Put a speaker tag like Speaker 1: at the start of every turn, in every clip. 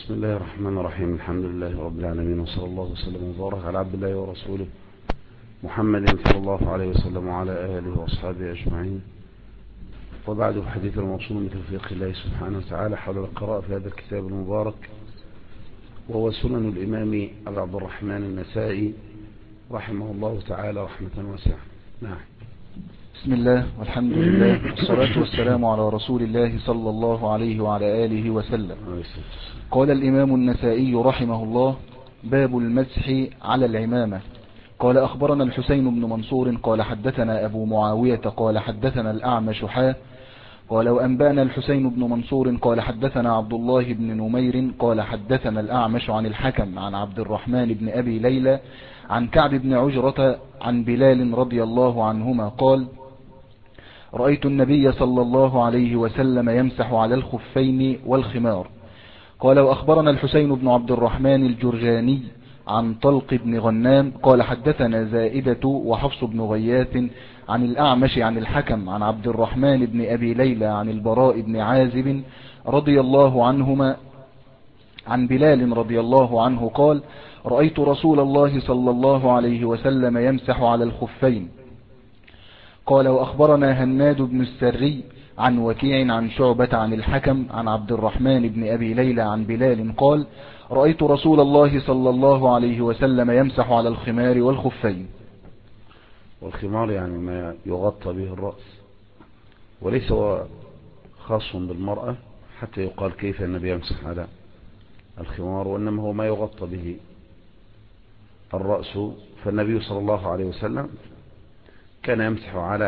Speaker 1: بسم الله الرحمن الرحيم. الحمد لله رب العالمين، وصلى الله وسلم وبارك على عبد الله ورسوله محمد صلى الله عليه وسلم وعلى آله وأصحابه أجمعين. وبعد حديث الموصول بتوفيق الله سبحانه وتعالى حول القراءة في هذا الكتاب المبارك، وهو سنن الإمام أبي عبد الرحمن النسائي رحمه الله تعالى رحمة واسعة. نعم.
Speaker 2: بسم الله والحمد لله والصلاة والسلام على رسول الله صلى الله عليه وعلى آله وسلم. قال الإمام النسائي رحمه الله: باب المسح على العمامة. قال أخبرنا الحسين بن منصور قال حدثنا أبو معاوية قال حدثنا الأعمش قال وأنبأنا الحسين بن منصور قال حدثنا عبد الله بن نمير قال حدثنا الأعمش عن الحكم عن عبد الرحمن بن أبي ليلى عن كعب بن عجرة عن بلال رضي الله عنهما قال: رأيت النبي صلى الله عليه وسلم يمسح على الخفين والخمار. قال وأخبرنا الحسين بن عبد الرحمن الجرجاني عن طلق بن غنام قال حدثنا زائدة وحفص بن غياث عن الأعمش عن الحكم عن عبد الرحمن بن أبي ليلى عن البراء بن عازب رضي الله عنهما عن بلال رضي الله عنه قال: رأيت رسول الله صلى الله عليه وسلم يمسح على الخفين. قال وأخبرنا هناد بن السري عن وكيع عن شعبة عن الحكم عن عبد الرحمن بن أبي ليلى عن بلال قال: رأيت رسول الله صلى الله عليه وسلم يمسح على الخمار والخفين.
Speaker 1: والخمار يعني ما يغطى به الرأس، وليس هو خاص بالمرأة حتى يقال كيف النبي يمسح على الخمار، وإنما هو ما يغطى به الرأس. فالنبي صلى الله عليه وسلم كان يمسح على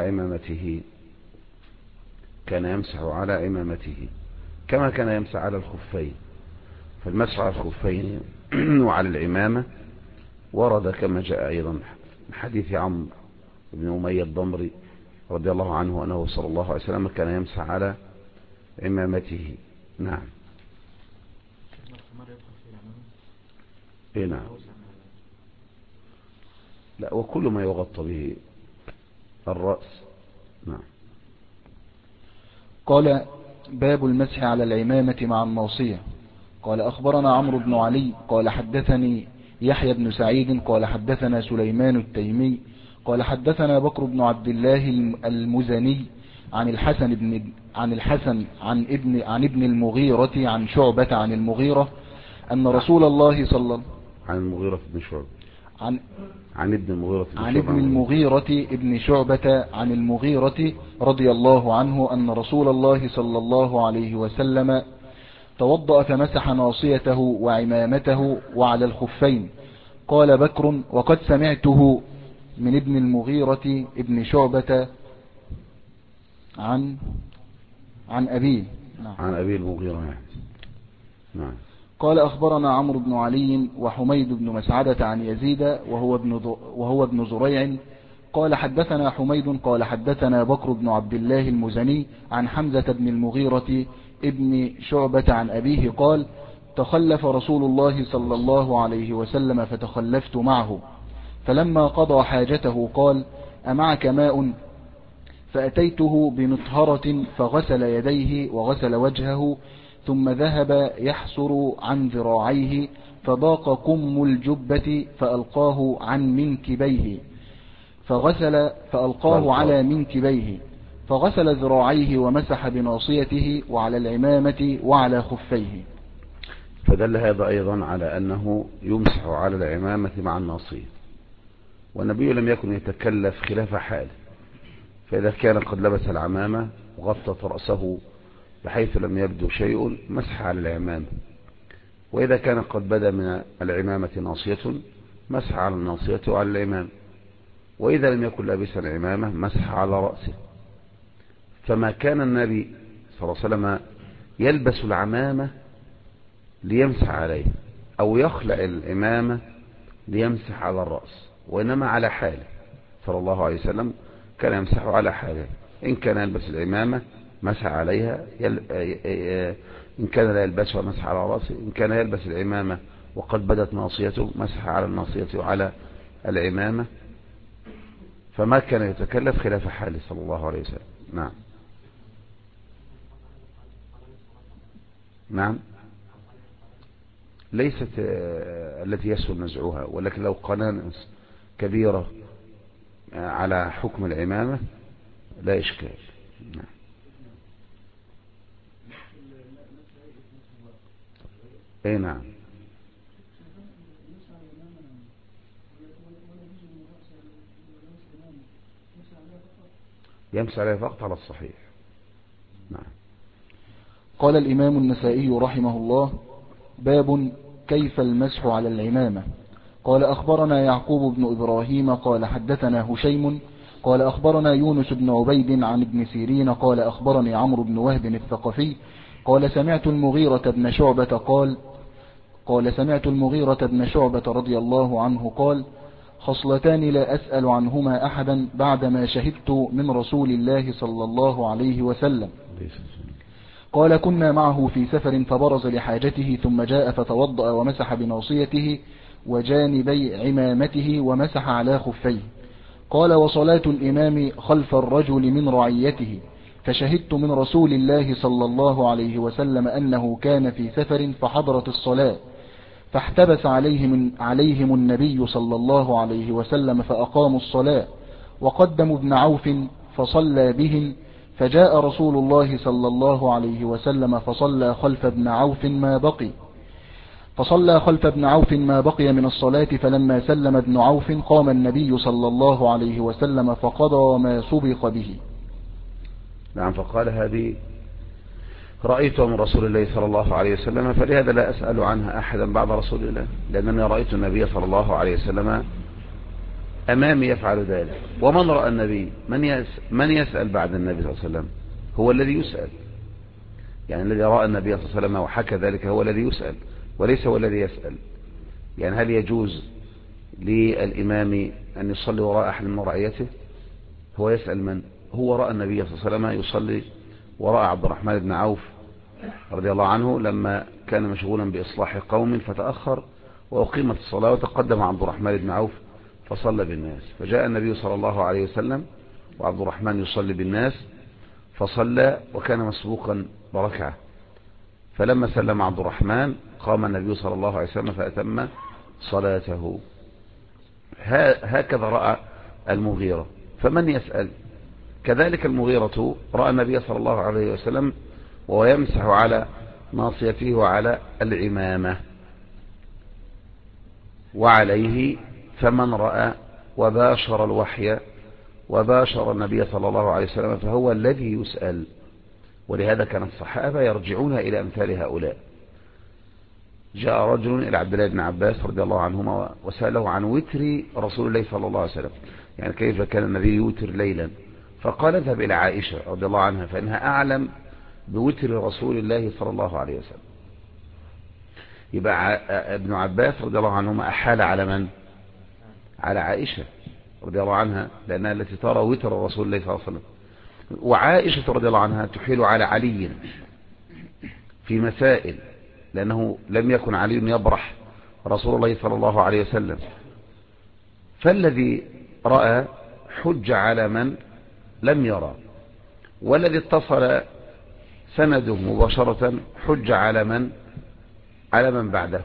Speaker 1: عمامته كما كان يمسح على الخفين. فالمسح على الخفين وعلى العمامة ورد كما جاء أيضا من حديث عمرو بن أمية الضمري رضي الله عنه أنه صلى الله عليه وسلم كان يمسح على عمامته. نعم. نعم. لا، وكل ما يغطى به الرأس. نعم.
Speaker 2: قال: باب المسح على العمامة مع الناصية. قال أخبرنا عمرو بن علي قال حدثني يحيى بن سعيد قال حدثنا سليمان التيمي قال حدثنا بكر بن عبد الله المزني عن الحسن عن ابن المغيرة عن شعبة عن المغيرة أن رسول الله صلى
Speaker 1: عن المغيرة بن شعبة عن
Speaker 2: ابن المغيرة ابن شعبة عن المغيرة رضي الله عنه أن رسول الله صلى الله عليه وسلم توضأ فمسح ناصيته وعمامته وعلى الخفين. قال بكر: وقد سمعته من ابن المغيرة ابن شعبة عن أبيه.
Speaker 1: عن أبي المغيرة. نعم.
Speaker 2: قال أخبرنا عمرو بن علي وحميد بن مسعدة عن يزيد وهو ابن زريع قال حدثنا حميد قال حدثنا بكر بن عبد الله المزني عن حمزة بن المغيرة ابن شعبة عن أبيه قال: تخلف رسول الله صلى الله عليه وسلم فتخلفت معه، فلما قضى حاجته قال: أمعك ماء؟ فأتيته بمطهرة فغسل يديه وغسل وجهه، ثم ذهب يحسر عن ذراعيه فضاق كم الجبة فألقاه على منكبيه فغسل ذراعيه ومسح بناصيته وعلى العمامة وعلى خفيه.
Speaker 1: فدل هذا أيضا على أنه يمسح على العمامة مع الناصية، والنبي لم يكن يتكلف خلاف حاله، فإذا كان قد لبس العمامة وغطت رأسه بحيث لم يبدو شيء مسح على العمامة، وإذا كان قد بدا من العمامة ناصية مسح على الناصية وعلى العمامة، وإذا لم يكن لابسا العمامة مسح على رأسه. فما كان النبي صلى الله عليه وسلم يلبس العمامة ليمسح عليه أو يخلع العمامة ليمسح على الرأس، وإنما على حاله صلى الله عليه وسلم كان يمسح على حاله. إن كان يلبس العمامة مسح عليها، إن كان لا يلبسها مسح على رأسه، إن كان يلبس العمامة وقد بدت ناصيته مسح على الناصية وعلى العمامة، فما كان يتكلف خلاف حاله صلى الله عليه وسلم. نعم. نعم. ليست التي يسهل نزعها، ولكن لو قنانس كبيرة على حكم العمامة لا إشكال. نعم. اي نعم. يمسح عليها فقط على الصحيح. نعم.
Speaker 2: قال الإمام النسائي رحمه الله: باب كيف المسح على العمامة. قال أخبرنا يعقوب بن إبراهيم قال حدثنا هشيم قال أخبرنا يونس بن عبيد عن ابن سيرين قال أخبرني عمرو بن وهب الثقفي قال سمعت المغيرة بن شعبة رضي الله عنه قال: خصلتان لا أسأل عنهما أحدا بعدما شهدت من رسول الله صلى الله عليه وسلم. قال: كنا معه في سفر فبرز لحاجته ثم جاء فتوضأ ومسح بناصيته وجانبي عمامته ومسح على خفيه. قال: وصلاة الإمام خلف الرجل من رعيته، فشهدت من رسول الله صلى الله عليه وسلم أنه كان في سفر فحضرت الصلاة، فاحتبس عليهم النبي صلى الله عليه وسلم فأقاموا الصلاة، وقدموا ابن عوف فصلى بهم، فجاء رسول الله صلى الله عليه وسلم فصلى خلف ابن عوف ما بقي من الصلاة، فلما سلم ابن عوف قام النبي صلى الله عليه وسلم فقضى ما سبق به.
Speaker 1: نعم. فقال: هذه رأيت من رسول الله صلى الله عليه وسلم، فلهذا لا أسأل عنها أحدا بعد رسول الله، لأنني رأيت النبي صلى الله عليه وسلم أمامي يفعل ذلك. ومن رأى النبي من يسأل بعد النبي صلى الله عليه وسلم؟ هو الذي يسأل. يعني الذي رأى النبي صلى الله عليه وسلم وحكى ذلك هو الذي يسأل، وليس هو الذي يسأل. يعني هل يجوز للإمام أن يصلي وراء أحد من رعيته؟ هو يسأل من؟ هو رأى النبي صلى الله عليه وسلم يصلي وراء عبد الرحمن بن عوف رضي الله عنه لما كان مشغولا بإصلاح قوم فتأخر، وأقيمت الصلاة وتقدم عبد الرحمن بن عوف فصلى بالناس، فجاء النبي صلى الله عليه وسلم وعبد الرحمن يصلي بالناس فصلى وكان مسبوقا بركعة، فلما سلم عبد الرحمن قام النبي صلى الله عليه وسلم فأتم صلاته. هكذا رأى المغيرة، فمن يسأل؟ كذلك المغيرة رأى النبي صلى الله عليه وسلم وهو يمسح على ناصيته وعلى العمامة وعليه، فمن رأى وباشر الوحي وباشر النبي صلى الله عليه وسلم فهو الذي يسأل. ولهذا كان الصحابة يرجعون إلى أمثال هؤلاء. جاء رجل إلى عبد الله بن عباس رضي الله عنهما وسأله عن وتر رسول الله صلى الله عليه وسلم، يعني كيف كان النبي يوتر ليلا، فقال: اذهب إلى عائشة رضي الله عنها فإنها أعلم بوتر رسول الله صلى الله عليه وسلم. يبقى ابن عباس رضي الله عنهما أحال على من؟ على عائشة رضي الله عنها، لأنها التي ترى وتر رسول الله صلى الله عليه وسلم. وعائشة رضي الله عنها تحيل على علي في مسائل، لأنه لم يكن علي يبرح رسول الله صلى الله عليه وسلم، فالذي رأى حج على من لم يرى، والذي اتصل سنده مباشرة حج على من بعده.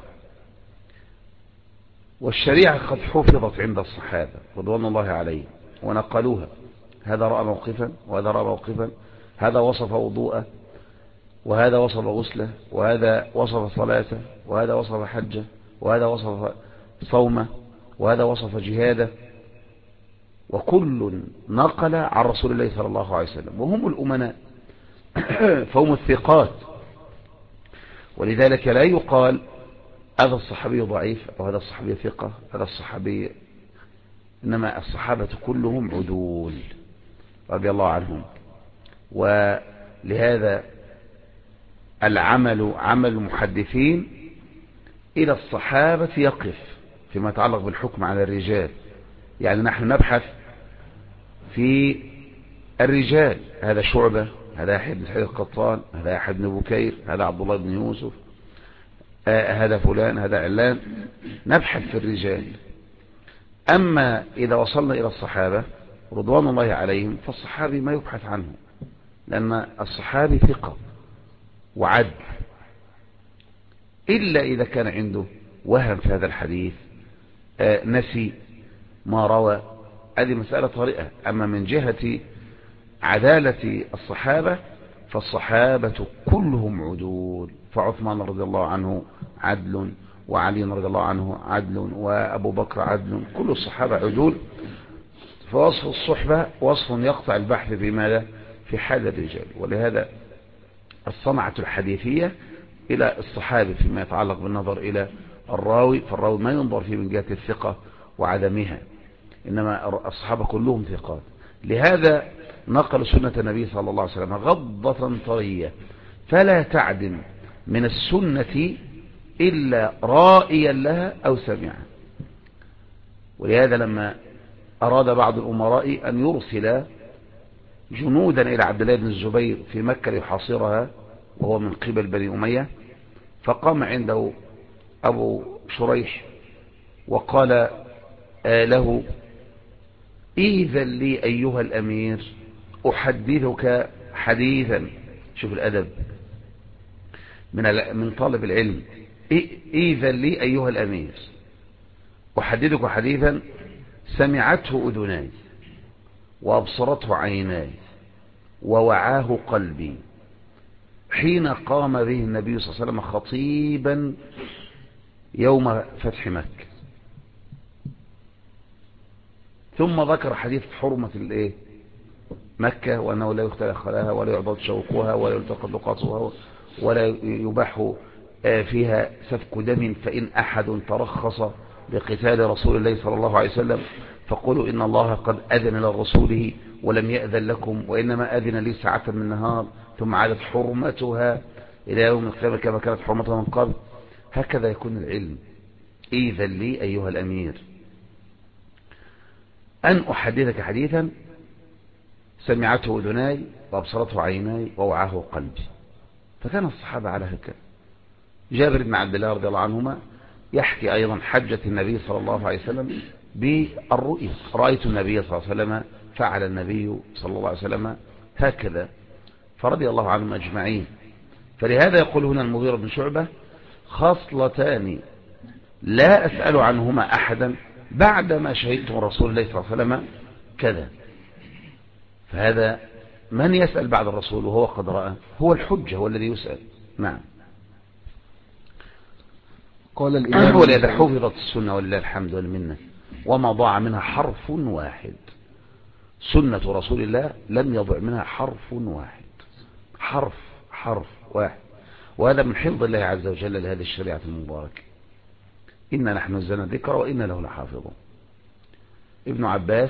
Speaker 1: والشريعة قد حفظت عند الصحابة رضوان الله عليهم ونقلوها، هذا رأى موقفا وهذا رأى موقفا، هذا وصف وضوءه وهذا وصف غسله وهذا وصف صلاته وهذا وصف حجه وهذا وصف صومه وهذا وصف جهاده، وكل نقل عن رسول الله صلى الله عليه وسلم، وهم الأمناء فهم الثقات. ولذلك لا يقال هذا الصحابي ضعيف أو هذا الصحابي ثقة، هذا الصحابي، إنما الصحابة كلهم عدول رضي الله عنهم. ولهذا العمل عمل المحدثين إلى الصحابة يقف فيما يتعلق بالحكم على الرجال. يعني نحن نبحث في الرجال، هذا شعبة، هذا يحيى بن سعيد القطان، هذا يحيى بن بكير، هذا عبد الله بن يوسف، هذا فلان، هذا علان، نبحث في الرجال. أما إذا وصلنا إلى الصحابة رضوان الله عليهم فالصحابي ما يبحث عنه، لأن الصحابي ثقة وعدل، إلا إذا كان عنده وهم في هذا الحديث، نسي ما روى، هذه مسألة طارئة. أما من جهة عدالة الصحابة فالصحابة كلهم عدول، فعثمان رضي الله عنه عدل، وعلي رضي الله عنه عدل، وأبو بكر عدل، كل الصحابة عدول. فوصف الصحبة وصف يقطع البحث في ماذا؟ في حال الرجال. ولهذا الصنعة الحديثية إلى الصحابة فيما يتعلق بالنظر إلى الراوي، فالراوي ما ينظر فيه من جهة الثقة وعدمها، إنما الصحابة كلهم ثقات. لهذا نقل سنة النبي صلى الله عليه وسلم غضة طرية، فلا تعدم من السنة إلا رائيا لها أو سمعا. ولهذا لما أراد بعض الأمراء أن يرسل جنودا إلى عبد الله بن الزبير في مكة ليحاصرها وهو من قبل بني أمية، فقام عنده أبو شريح وقال له: إذن لي أيها الأمير أحدثك حديثا. شوف الأدب من طالب العلم. إذن لي أيها الأمير أحدثك حديثا سمعته أذناي وأبصرته عيناي ووعاه قلبي، حين قام به النبي صلى الله عليه وسلم خطيبا يوم فتح مكة. ثم ذكر حديث حرمة مكة، وأنه لا يختلى خلاها ولا يعضد شوقها ولا يلتقط لقاطها ولا يباح فيها سفك دم، فإن أحد ترخص بقتال رسول الله صلى الله عليه وسلم فقولوا إن الله قد أذن لرسوله ولم يأذن لكم، وإنما أذن لي ساعة من نهار، ثم عادت حرمتها إلى يوم القيامة كما كانت حرمتها من قبل. هكذا يكون العلم. إذن لي أيها الأمير أن أحدثك حديثا سمعته أذناي وأبصرته عيناي ووعاه قلبي. فكان الصحابة على هكذا. جابر بن عبد الله رضي الله عنهما يحكي أيضا حجة النبي صلى الله عليه وسلم بالرؤيا: رأيت النبي صلى الله عليه وسلم، فعل النبي صلى الله عليه وسلم هكذا، فرضي الله عنهم أجمعين. فلهذا يقول هنا المغيرة بن شعبة: خصلتان لا أسأل عنهما أحدا بعدما شهدت رسول الله صلى الله عليه وسلم كذا. فهذا من يسأل بعد الرسول وهو قد رأى؟ هو الحجة، هو الذي يسأل. نعم.
Speaker 2: قال الإمام:
Speaker 1: ولهذا حفظت السنة ولله الحمد والمنة، وما ضاع منها حرف واحد. سنة رسول الله لم يضع منها حرف واحد، حرف واحد. وهذا من حفظ الله عز وجل لهذه الشريعة المباركة. إنا نحن نزلنا الذكر وإنا له لحافظون. ابن عباس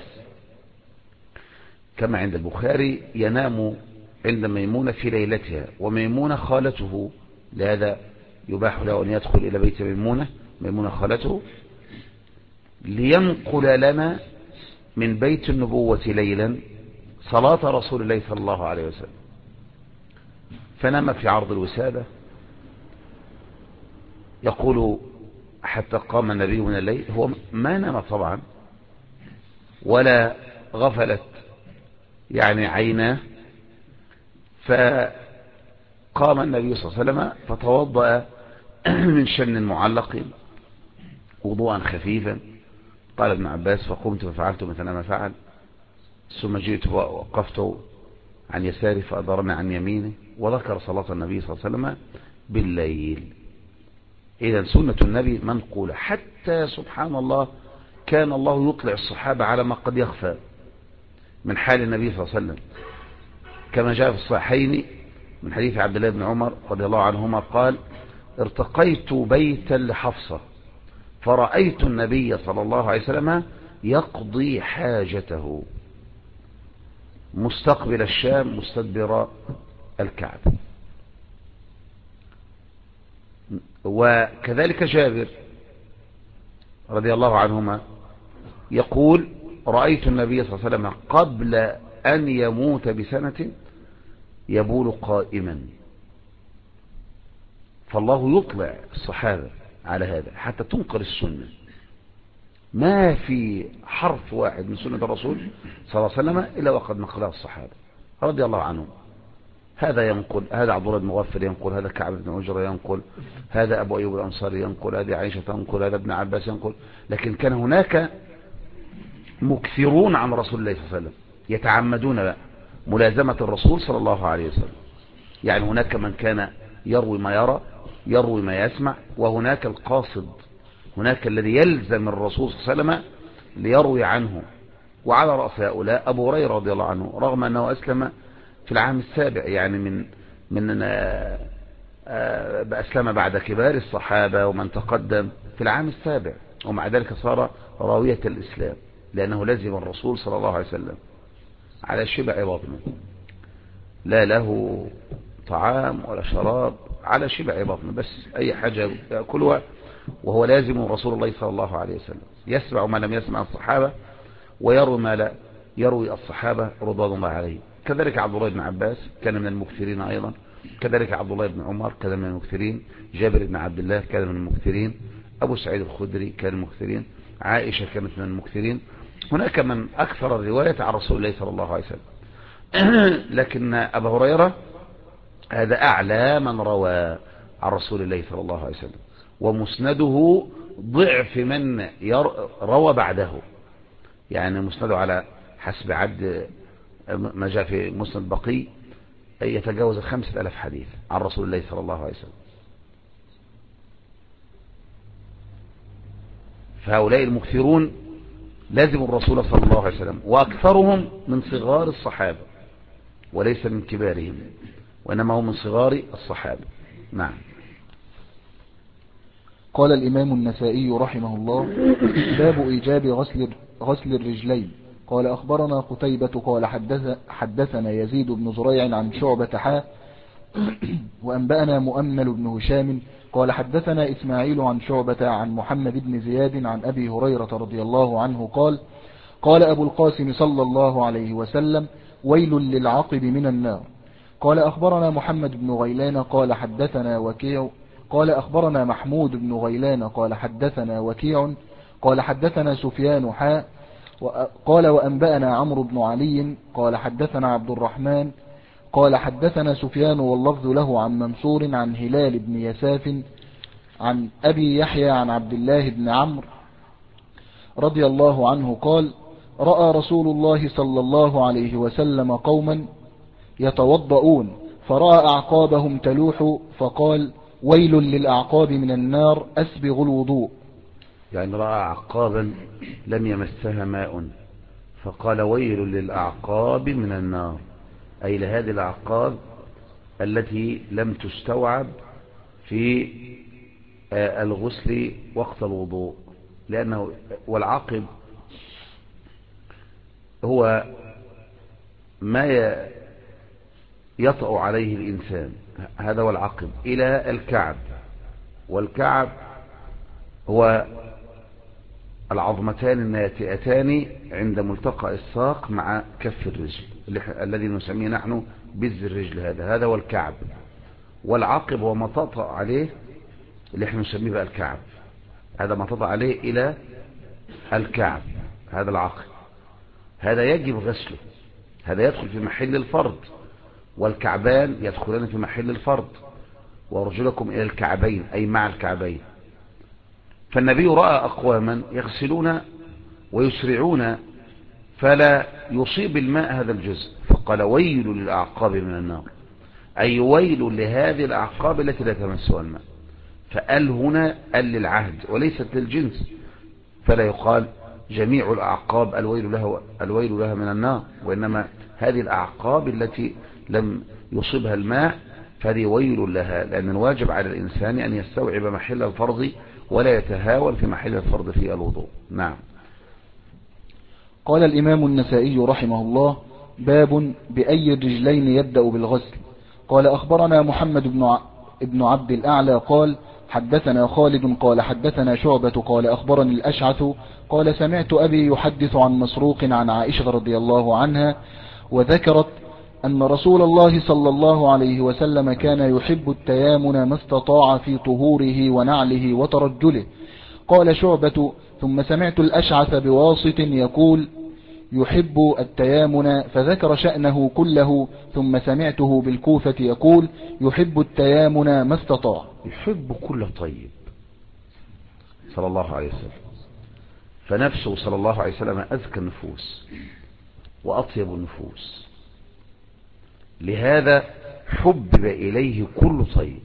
Speaker 1: كما عند البخاري ينام عند ميمونة في ليلتها، وميمونة خالته، لهذا يباح له أن يدخل إلى بيت ميمونة خالته، لينقل لنا من بيت النبوة ليلا صلاة رسول الله صلى الله عليه وسلم. فنام في عرض الوسادة، يقول: حتى قام النبي من الليل. هو ما نام طبعا ولا غفلت عيناه، فقام النبي صلى الله عليه وسلم فتوضأ من شن معلق وضوءا خفيفا. قال ابن عباس: فقمت ففعلت مثل ما فعل، ثم جئت ووقفت عن يساري فأدرنا عن يمينه، وذكر صلاة النبي صلى الله عليه وسلم بالليل. إذن سنة النبي منقولة. حتى سبحان الله كان الله يطلع الصحابة على ما قد يخفى من حال النبي صلى الله عليه وسلم، كما جاء في الصحيحين من حديث عبد الله بن عمر رضي الله عنهما قال: ارتقيت بيتا لحفصة فرأيت النبي صلى الله عليه وسلم يقضي حاجته مستقبل الشام مستدبر الكعبة. وكذلك جابر رضي الله عنهما يقول: رأيت النبي صلى الله عليه وسلم قبل أن يموت بسنة يبول قائما. فالله يطلع الصحابة على هذا حتى تنقل السنة. ما في حرف واحد من سنة الرسول صلى الله عليه وسلم إلا وقد نقلها الصحابة رضي الله عنهم. هذا ينقل، هذا عبد الله بن مغفل ينقل، هذا كعب بن عجرة ينقل، هذا أبو أيوب الأنصاري ينقل، هذه عائشة تنقل، هذا ابن عباس ينقل. لكن كان هناك مكثرون عن رسول الله صلى الله عليه وسلم يتعمدون ملازمة الرسول صلى الله عليه وسلم. يعني هناك من كان يروي ما يرى، يروي ما يسمع، وهناك القاصد، هناك الذي يلزم الرسول صلى الله عليه وسلم ليروي عنه. وعلى رأس هؤلاء أبو هريرة رضي الله عنه، رغم أنه أسلم في العام السابع، يعني من أسلم بعد كبار الصحابة ومن تقدم في العام السابع، ومع ذلك صار راوية الإسلام، لأنه لزم الرسول صلى الله عليه وسلم على شبع بطنه، لا له طعام ولا شراب، على شبع بطنه، بس أي حاجة يأكلها، وهو لازم رسول الله صلى الله عليه وسلم، يسمع ما لم يسمع الصحابة، ويروي ما لا يروي الصحابة رضوان الله عليهم. كذلك عبد الله بن عباس كان من المكثرين أيضا، كذلك عبد الله بن عمر كان من المكثرين، جابر بن عبد الله كان من المكثرين، أبو سعيد الخدري كان من المكثرين، عائشة كانت من المكثرين. هناك من أكثر الرواية عن رسول الله صلى الله عليه وسلم. لكن أبا هريرة هذا أعلى من روى عن رسول الله صلى الله عليه وسلم، ومسنده ضعف من روى بعده، يعني مسنده على حسب عد ما جاء في مسند بقي يتجاوز 5000 حديث عن رسول الله صلى الله عليه وسلم. فهؤلاء المكثرون لازم الرسول صلى الله عليه وسلم، وأكثرهم من صغار الصحابة وليس من كبارهم، وإنما هم من صغار الصحابة. نعم.
Speaker 2: قال الإمام النسائي رحمه الله: باب إيجاب غسل الرجلين. قال أخبرنا قتيبة قال حدثنا يزيد بن زريع عن شعبة وأنبأنا مؤمل بن هشام قال حدثنا إسماعيل عن شعبة عن محمد بن زياد عن أبي هريرة رضي الله عنه قال أبو القاسم صلى الله عليه وسلم: ويل للعقب من النار. قال أخبرنا محمد بن غيلان قال حدثنا وكيع قال أخبرنا محمود بن غيلان قال حدثنا وكيع قال حدثنا سفيان قال وأنبأنا عمرو بن علي قال حدثنا عبد الرحمن قال حدثنا سفيان واللفظ له عن منصور عن هلال بن يساف عن أبي يحيى عن عبد الله بن عمرو رضي الله عنه قال: رأى رسول الله صلى الله عليه وسلم قوما يتوضؤون فرأى أعقابهم تلوح فقال: ويل للأعقاب من النار أسبغ الوضوء.
Speaker 1: يعني رأى أعقابا لم يمسها ماء فقال: ويل للأعقاب من النار، أي لهذه الأعقاب التي لم تستوعب في الغسل وقت الوضوء، لأنه والعقب هو ما يطأ عليه الإنسان، هذا هو العقب، إلى الكعب، والكعب هو العظمتان الناتئتان عند ملتقى الساق مع كف الرجل الذي نسميه نحن بز الرجل، هذا هو الكعب. والعقب هو ما تطأ عليه اللي احنا نسميه بقى الكعب، هذا ما تطأ عليه إلى الكعب، هذا العقب، هذا يجب غسله، هذا يدخل في محل الفرض، والكعبان يدخلان في محل الفرض، ورجلكم إلى الكعبين أي مع الكعبين. فالنبي رأى أقواما يغسلون ويسرعون فلا يصيب الماء هذا الجزء، فقال: ويل للأعقاب من النار، أي ويل لهذه الأعقاب التي لا تمسها الماء. فقال هنا قال للعهد وليست للجنس، فلا يقال جميع الأعقاب الويل لها من النار، وإنما هذه الأعقاب التي لم يصيبها الماء فهذه ويل لها، لأن الواجب على الإنسان أن يستوعب محل الفرض ولا يتهاون في محل الفرض في الوضوء. نعم.
Speaker 2: قال الإمام النسائي رحمه الله: باب بأي الرجلين يبدأ بالغسل. قال أخبرنا محمد بن عبد الأعلى قال حدثنا خالد قال حدثنا شعبة قال أخبرني الأشعث قال سمعت أبي يحدث عن مسروق عن عائشة رضي الله عنها وذكرت أن رسول الله صلى الله عليه وسلم كان يحب التيامن ما استطاع في طهوره ونعله وترجله. قال شعبة: ثم سمعت الأشعث بواسط يقول: يحب التيامن، فذكر شأنه كله، ثم سمعته بالكوفة يقول يحب التيامن ما استطاع.
Speaker 1: يحب كل طيب صلى الله عليه وسلم، فنفسه صلى الله عليه وسلم أزكى النفوس وأطيب النفوس، لهذا حبب إليه كل طيب.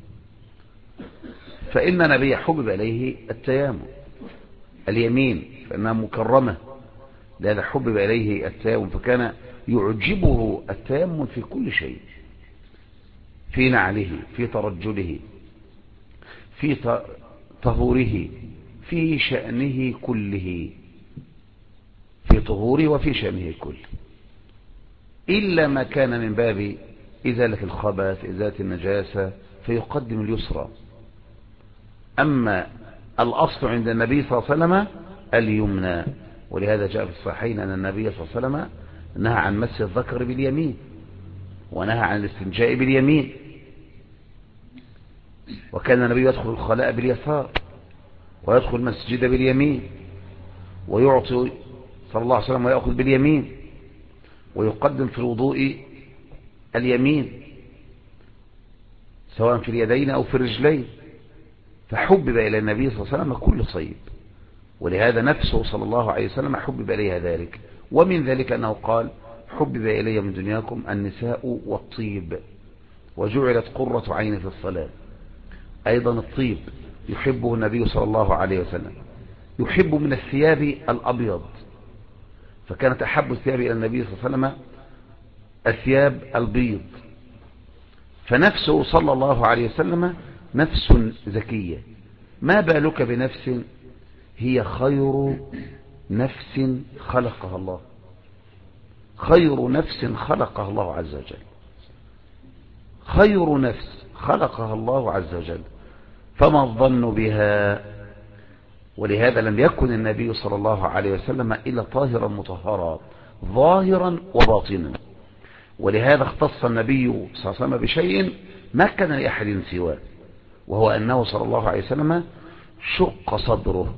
Speaker 1: فإن نبي حبب إليه التيامن، اليمين، فإنها مكرمة، لهذا حبب إليه التيامن، فكان يعجبه التيامن في كل شيء، في نعله، في ترجله، في طهوره، في شأنه كله، في طهوره وفي شأنه كله، إلا ما كان من باب إزالة الخبث، إزالة النجاسة، فيقدم اليسرى. أما الأصل عند النبي صلى الله عليه وسلم اليمنى، ولهذا جاء في الصحيحين أن النبي صلى الله عليه وسلم نهى عن مس الذكر باليمين، ونهى عن الاستنجاء باليمين، وكان النبي يدخل الخلاء باليسار ويدخل المسجد باليمين، ويعطي صلى الله عليه وسلم ويأخذ باليمين، ويقدم في الوضوء اليمين سواء في اليدين أو في الرجلين. فحبب إلى النبي صلى الله عليه وسلم كل طيب، ولهذا نفسه صلى الله عليه وسلم حبب إليها ذلك. ومن ذلك أنه قال حبب إلي من دنياكم النساء والطيب وجعلت قرة عين في الصلاة. أيضا الطيب يحبه النبي صلى الله عليه وسلم، يحب من الثياب الأبيض، فكانت أحب الثياب إلى النبي صلى الله عليه وسلم الثياب البيض. فنفسه صلى الله عليه وسلم نفس زكية، ما بالك بنفس هي خير نفس خلقها الله، خير نفس خلقها الله عز وجل، خير نفس خلقها الله عز وجل، فما الظن بها؟ ولهذا لم يكن النبي صلى الله عليه وسلم إلا طاهرا مطهرا ظاهرا وباطنا، ولهذا اختص النبي صلى الله عليه وسلم بشيء ما كان لأحد سواه، وهو أنه صلى الله عليه وسلم شق صدره،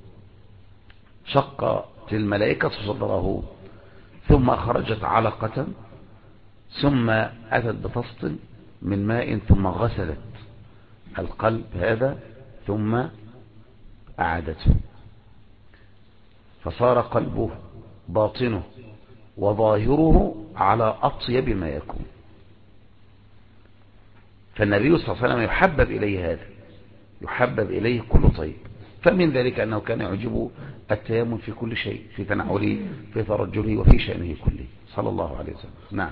Speaker 1: شقت الملائكة صدره، ثم أخرجت علقة، ثم أتت بطست من ماء، ثم غسلت القلب هذا، ثم أعادته، فصار قلبه باطنه وظاهره على أطيب ما يكون. فالنبي صلى الله عليه وسلم يحبب إليه هذا، يحبب إليه كل طيب. فمن ذلك أنه كان يعجبه التيامن في كل شيء، في تنعله، في ترجله، وفي شأنه كله صلى الله عليه وسلم. نعم.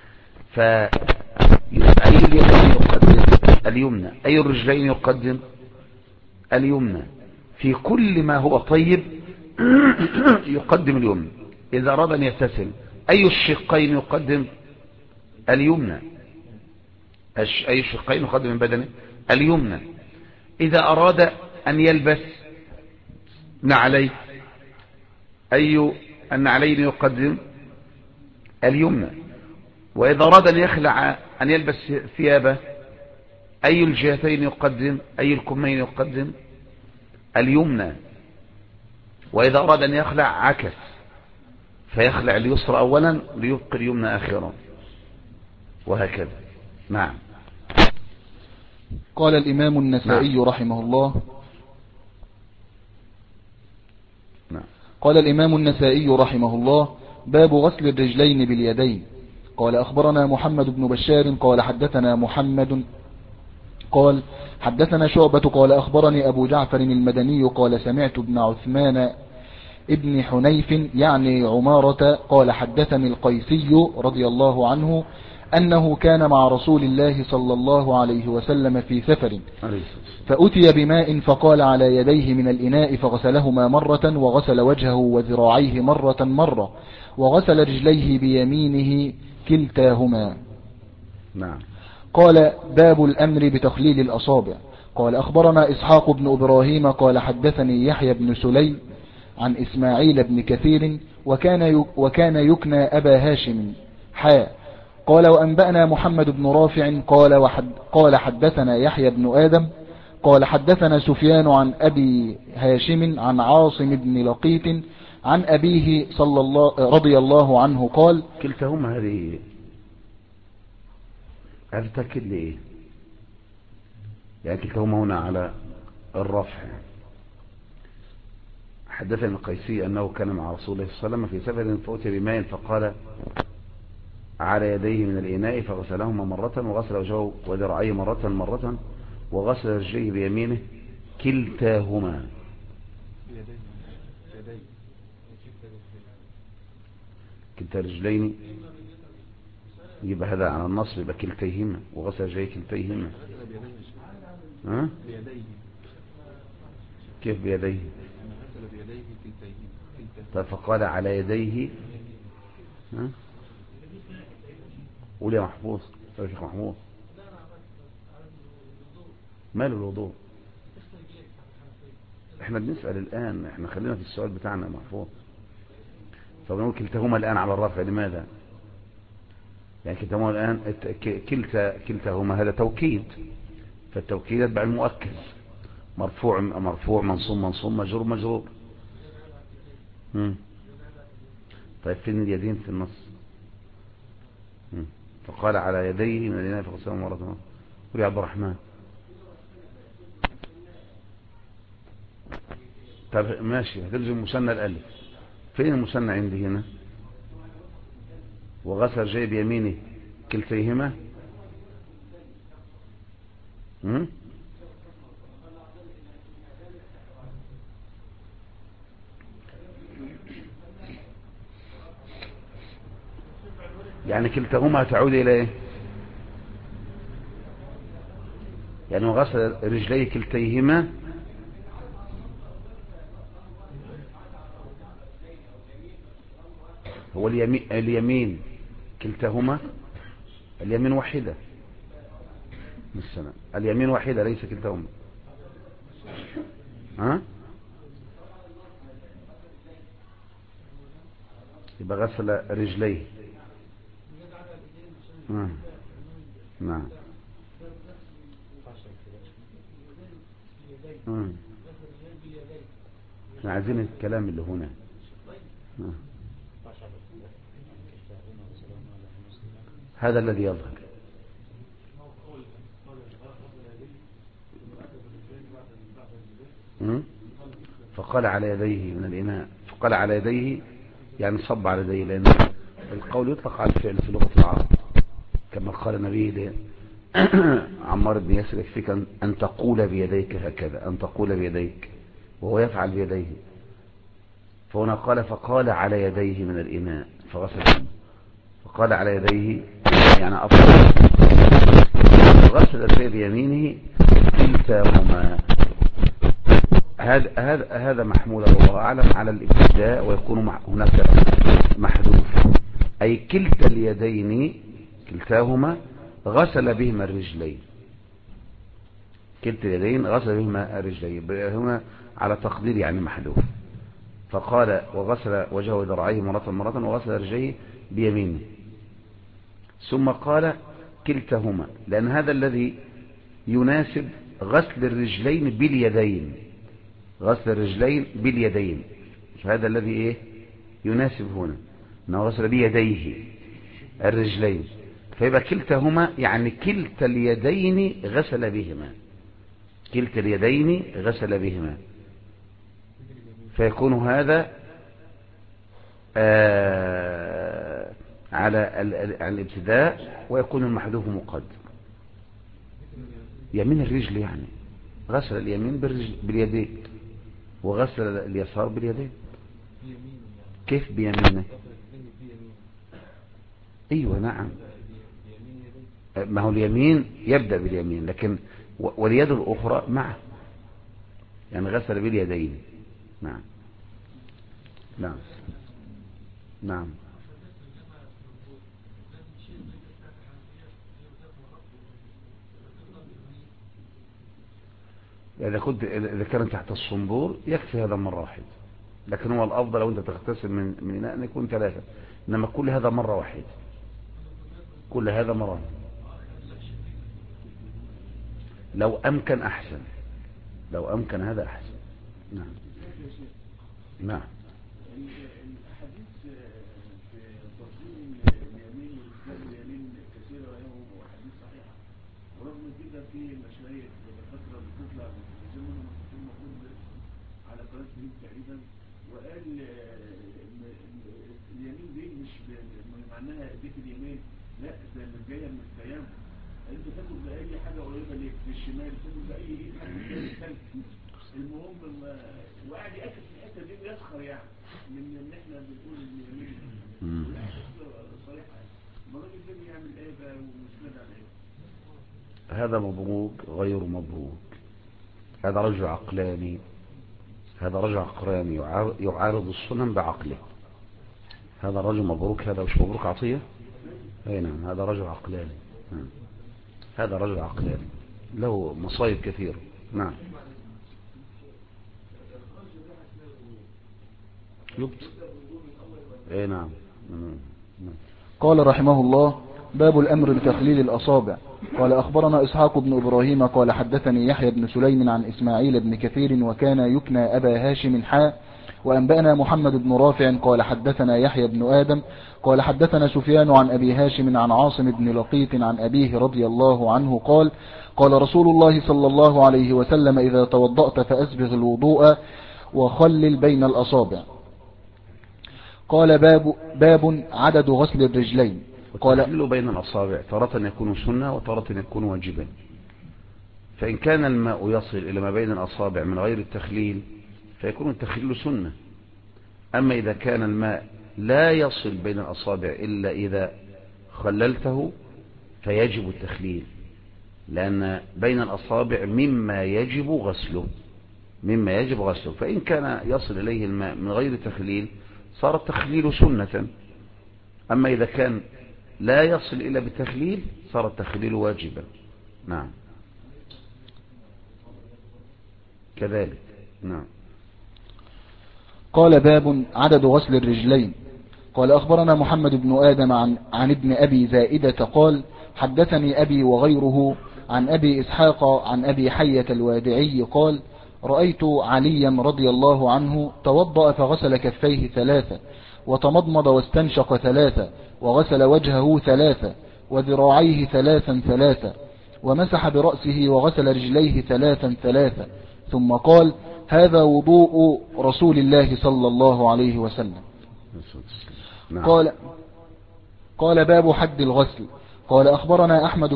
Speaker 1: فأي اليدين يقدم اليمنى، أي الرجلين يقدم اليمنى، في كل ما هو طيب يقدم اليمنى. إذا أراد أن يغتسل أي الشقين يقدم اليمنى، أي الشقين يقدم من بدنه اليمنى. إذا أراد أن يلبس نعليه أي النعلين يقدم اليمنى. وإذا أراد أن يخلع أن يلبس ثيابه أي الجهتين يقدم، أي الكمين يقدم اليمنى. وإذا أراد أن يخلع عكس، فيخلع اليسرى أولا ليبقي اليمنى آخرا، وهكذا. نعم.
Speaker 2: قال الإمام النسائي رحمه الله.
Speaker 1: نعم.
Speaker 2: قال الإمام النسائي رحمه الله: باب غسل الرجلين باليدين. قال أخبرنا محمد بن بشار قال حدثنا محمد قال حدثنا شعبة قال أخبرني أبو جعفر المدني قال سمعت ابن عثمان ابن حنيف يعني عمارة قال حدثني القيسي رضي الله عنه أنه كان مع رسول الله صلى الله عليه وسلم في سفر، فأتي بماء فقال على يديه من الإناء فغسلهما مرة، وغسل وجهه وذراعيه مرة، وغسل رجليه بيمينه كلتاهما.
Speaker 1: نعم.
Speaker 2: قال باب الأمر بتخليل الأصابع. قال أخبرنا إسحاق بن إبراهيم قال حدثني يحيى بن سليم عن إسماعيل بن كثير وكان يكنى أبا هاشم قال وأنبأنا محمد بن رافع قال حدثنا يحيى بن آدم قال حدثنا سفيان عن أبي هاشم عن عاصم بن لقيط عن أبيه رضي الله عنه قال.
Speaker 1: كلتهما هذه تأكد لي إيه؟ يعني كلتهما هنا على الرفع. حدثني القيسي أنه كان مع رسول الله صلى الله عليه وسلم في سفر فأتي بماء فقال على يديه من الإناء فغسلهما مرة وغسل وجهه وذراعيه مرة وغسل رجليه بيمينه كلتاهما. كلتا رجلين يبقى هذا على النصب يبقى كلتيهما وغسل رجليه كلتيهما. ها؟ كيف بيديه؟ طيب فقال على يديه. ها؟ قول يا محفوظ يا شيخ محمود ماله الوضوء؟ احنا بنسأل الآن، احنا خلينا في السؤال بتاعنا محفوظ. فبنقول كلتهما الآن على الرفع لماذا؟ يعني كلتهما الآن كلتهما هذا توكيد، فالتوكيد يتبع المؤكد، مرفوع منصوب مجرور. طيب فين اليدين في النص؟ فقال على يديه من الإناء فغسلهما مرة. قل يا عبد الرحمن. طب ماشي، هتلزم مثنى الألف. فين المثنى عندي هنا؟ وغسل رجليه بيمينه كلتيهما. يعني كلتهما تعود إلى إيه؟ يعني وغسل رجليه كلتيهما هو اليمين كلتهما. اليمين واحدة اليمين واحدة ليس كلتهما. ها؟ يبقى غسل رجليه. نعم. احنا عايزين الكلام اللي هنا. هذا الذي يظهر. فقال على يديه من الإناء، فقال على يديه يعني صب على يديه، لأن القول يطلق على الفعل في لغة العرب كما قال النبي عمار بن ياسر يكفيك أن تقول بيديك هكذا، أن تقول بيديك، وهو يفعل بيديه. فهنا قال فقال على يديه من الإناء فغسل، فقال على يديه يعني أفضل غسل الرجل بيمينه كلتاهما. هذا محمول الله أعلم على الابتداء، ويكون هناك محذوف، أي كلتا اليدين كلتاهما غسل بهما الرجلين. كلتا اليدين غسل بهما الرجلين هنا على تقدير يعني محذوف. فقال وغسل وجهه وذراعيه مرة وغسل رجليه بيمينه، ثم قال كلتهما، لأن هذا الذي يناسب غسل الرجلين باليدين، غسل الرجلين باليدين، هذا الذي ايه يناسب هنا، انه غسل بيديه الرجلين. فيبقى كلتهما يعني كلتا اليدين غسل بهما، كلتا اليدين غسل بهما، فيكون هذا على الابتداء، ويكون المحذوف مقدم. يمين الرجل يعني غسل اليمين باليدين وغسل اليسار باليدين. كيف بيمينه؟ ايوه نعم، ما هو اليمين يبدأ باليمين، لكن واليد الاخرى معه، يعني غسل باليدين. نعم نعم نعم. إذا كانت تحت الصنبور يكفي هذا مرة واحدة، لكن هو الأفضل لو أنت تغتسل من إناء أن يكون 3، إنما كل هذا مرة واحدة، كل هذا مرة لو أمكن أحسن، لو أمكن هذا أحسن. نعم نعم.
Speaker 3: الأحاديث في تفضيل اليمين وإسلام اليمين كثيرة وحديث صحيحة، ورغم كده في مشايخ فترة بتطلع زي ما كنت موجود على قناة اليوم تقريبا، وقال اليمين دي مش معناها اديك اليمين، لا ده اللي جايه من القيام. انت تاخد باي حاجه قريبه ليك في الشمال، تاخد باي ايد حاجه المهم وقاعد ياكد في الحته دي ويسخر يعني من ان احنا بنقول ان اليمين صريحه. الراجل ده بيعمل ايه بقى ومسند على ايه؟
Speaker 1: هذا مبروك غير مبروك، هذا رجل عقلاني، هذا رجل عقلاني يعارض السنن بعقله. هذا رجل مبروك، هذا مش مبروك عطية. اي نعم، هذا رجل عقلاني. هذا رجل عقلاني له مصايب كثيرة. نعم اي نعم.
Speaker 2: قال رحمه الله: باب الأمر بتخليل الأصابع. قال أخبرنا إسحاق بن إبراهيم قال حدثني يحيى بن سليم عن إسماعيل بن كثير وكان يكنى أبا هاشم حاء. وأنبأنا محمد بن رافع قال حدثنا يحيى بن آدم قال حدثنا سفيان عن أبي هاشم عن عاصم بن لقيط عن أبيه رضي الله عنه قال: قال رسول الله صلى الله عليه وسلم: إذا توضأت فأسبغ الوضوء وخلل بين الأصابع. قال باب عدد غسل الرجلين. قال
Speaker 1: وتخليل بين الأصابع تارة يكون سنة وتارة يكون واجبا، فإن كان الماء يصل إلى ما بين الأصابع من غير التخليل فيكون التخليل سنة. أما إذا كان الماء لا يصل بين الأصابع إلا إذا خللته فيجب التخليل، لأن بين الأصابع مما يجب غسله، فإن كان يصل إليه الماء من غير تخليل صار التخليل سنة. أما إذا كان لا يصل إلا بالتخليل صار التخليل واجبا. نعم كذلك. نعم.
Speaker 2: قال باب عدد غسل الرجلين. قال أخبرنا محمد بن آدم عن ابن أبي زائدة قال حدثني أبي وغيره عن أبي إسحاق عن أبي حية الوادعي قال: رأيت عليا رضي الله عنه توضأ فغسل كفيه 3 وتمضمض واستنشق 3 وغسل وجهه 3 وذراعيه 3 ومسح برأسه وغسل رجليه 3 ثم قال: هذا وضوء رسول الله صلى الله عليه وسلم. قال باب حد الغسل. قال أخبرنا أحمد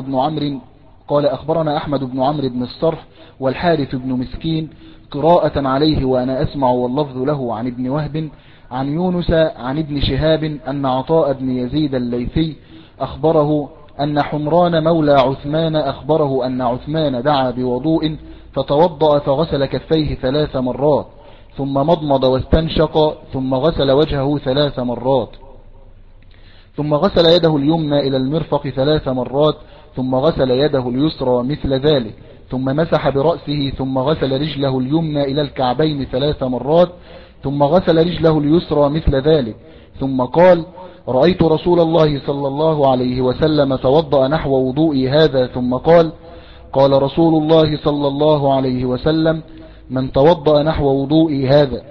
Speaker 2: بن عمرو بن الصرح والحارث بن مسكين قراءة عليه وأنا أسمع واللفظ له عن ابن وهب عن يونس عن ابن شهاب أن عطاء بن يزيد الليثي أخبره أن حمران مولى عثمان أخبره أن عثمان دعا بوضوء فتوضأ فغسل كفيه 3 مرات ثم مضمض واستنشق ثم غسل وجهه 3 مرات ثم غسل يده اليمنى إلى المرفق 3 مرات ثم غسل يده اليسرى مثل ذلك ثم مسح برأسه ثم غسل رجله اليمنى إلى الكعبين 3 مرات ثم غسل رجله اليسرى مثل ذلك ثم قال: رأيت رسول الله صلى الله عليه وسلم توضأ نحو وضوئي هذا ثم قال: قال رسول الله صلى الله عليه وسلم: من توضأ نحو وضوئي هذا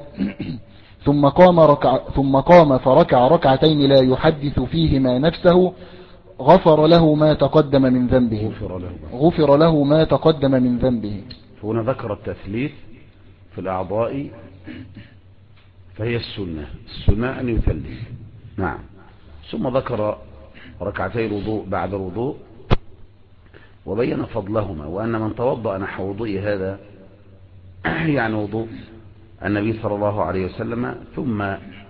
Speaker 2: ثم قام فركع ركعتين لا يحدث فيهما نفسه غفر له ما تقدم من ذنبه.
Speaker 1: هنا ذكر التثليث في الأعضاء فهي السنة أن يثلث. نعم. ثم ذكر ركعتي الوضوء بعد الوضوء وبين فضلهما، وأن من توضأ نحو وضوء هذا يعني وضوء النبي صلى الله عليه وسلم ثم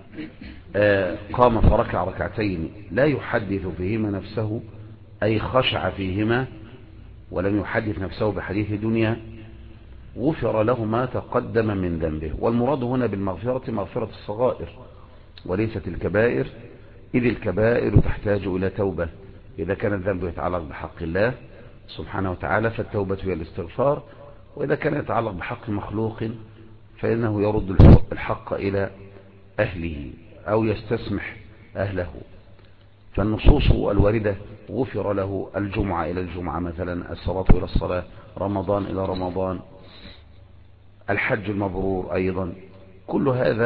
Speaker 1: قام فركع ركعتين لا يحدث فيهما نفسه أي خشع فيهما ولم يحدث نفسه بحديث دنيا غفر له ما تقدم من ذنبه. والمراد هنا بالمغفرة مغفرة الصغائر وليست الكبائر، إذ الكبائر تحتاج إلى توبة. إذا كان الذنب يتعلق بحق الله سبحانه وتعالى فالتوبة هي الاستغفار، وإذا كان يتعلق بحق مخلوق فإنه يرد الحق إلى أهله أو يستسمح أهله. فالنصوص الواردة غفر له الجمعة إلى الجمعة مثلا، الصلاة إلى الصلاة، رمضان إلى رمضان، الحج المبرور أيضا، كل هذا